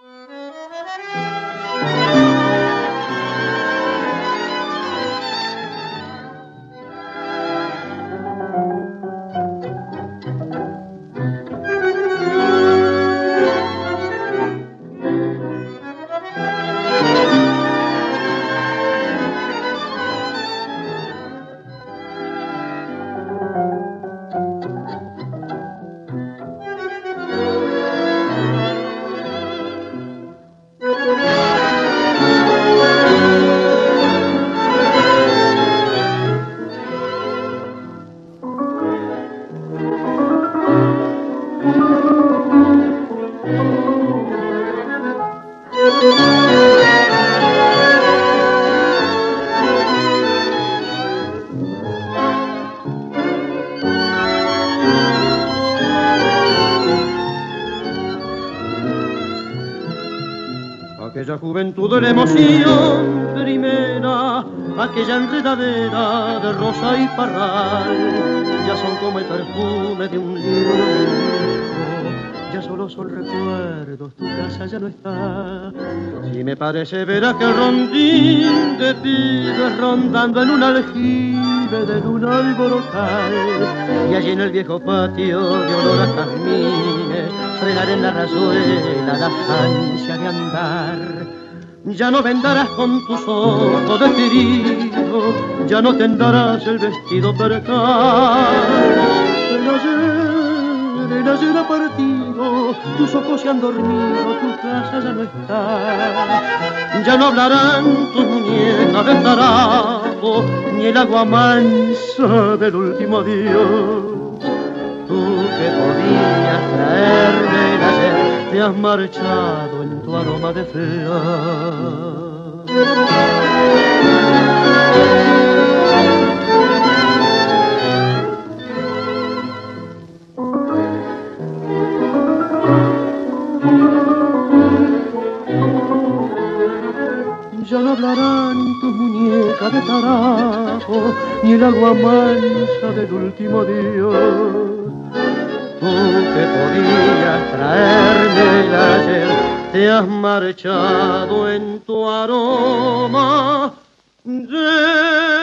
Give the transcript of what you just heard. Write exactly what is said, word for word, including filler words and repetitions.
Aquella juventud de la emoción primera, aquella enredadera de rosa y parral, ya son como el perfume de un libro, ya solo son recuerdos, tu casa ya no está. Si me parece ver aquel rondín de pibes rondando en un aljibe de luna alborotal, y allí en el viejo patio de olor a jazmines, frenar en la razuela la ansia de andar. Ya no vendarás con tus ojos de querido, ya no tendarás el vestido percal. El ayer, el ayer ha partido, tus ojos se han dormido, tu casa ya no está. Ya no hablarán tus muñecas de tarapo, ni el agua mansa del último adiós. Tú que podías traerme el ayer, te has marchado en tu aroma de flor. Ya no hablarán tus muñecas de tarapo, ni el agua mansa del último adiós. Tú que podías traerme el ayer, te has marchado en tu aroma de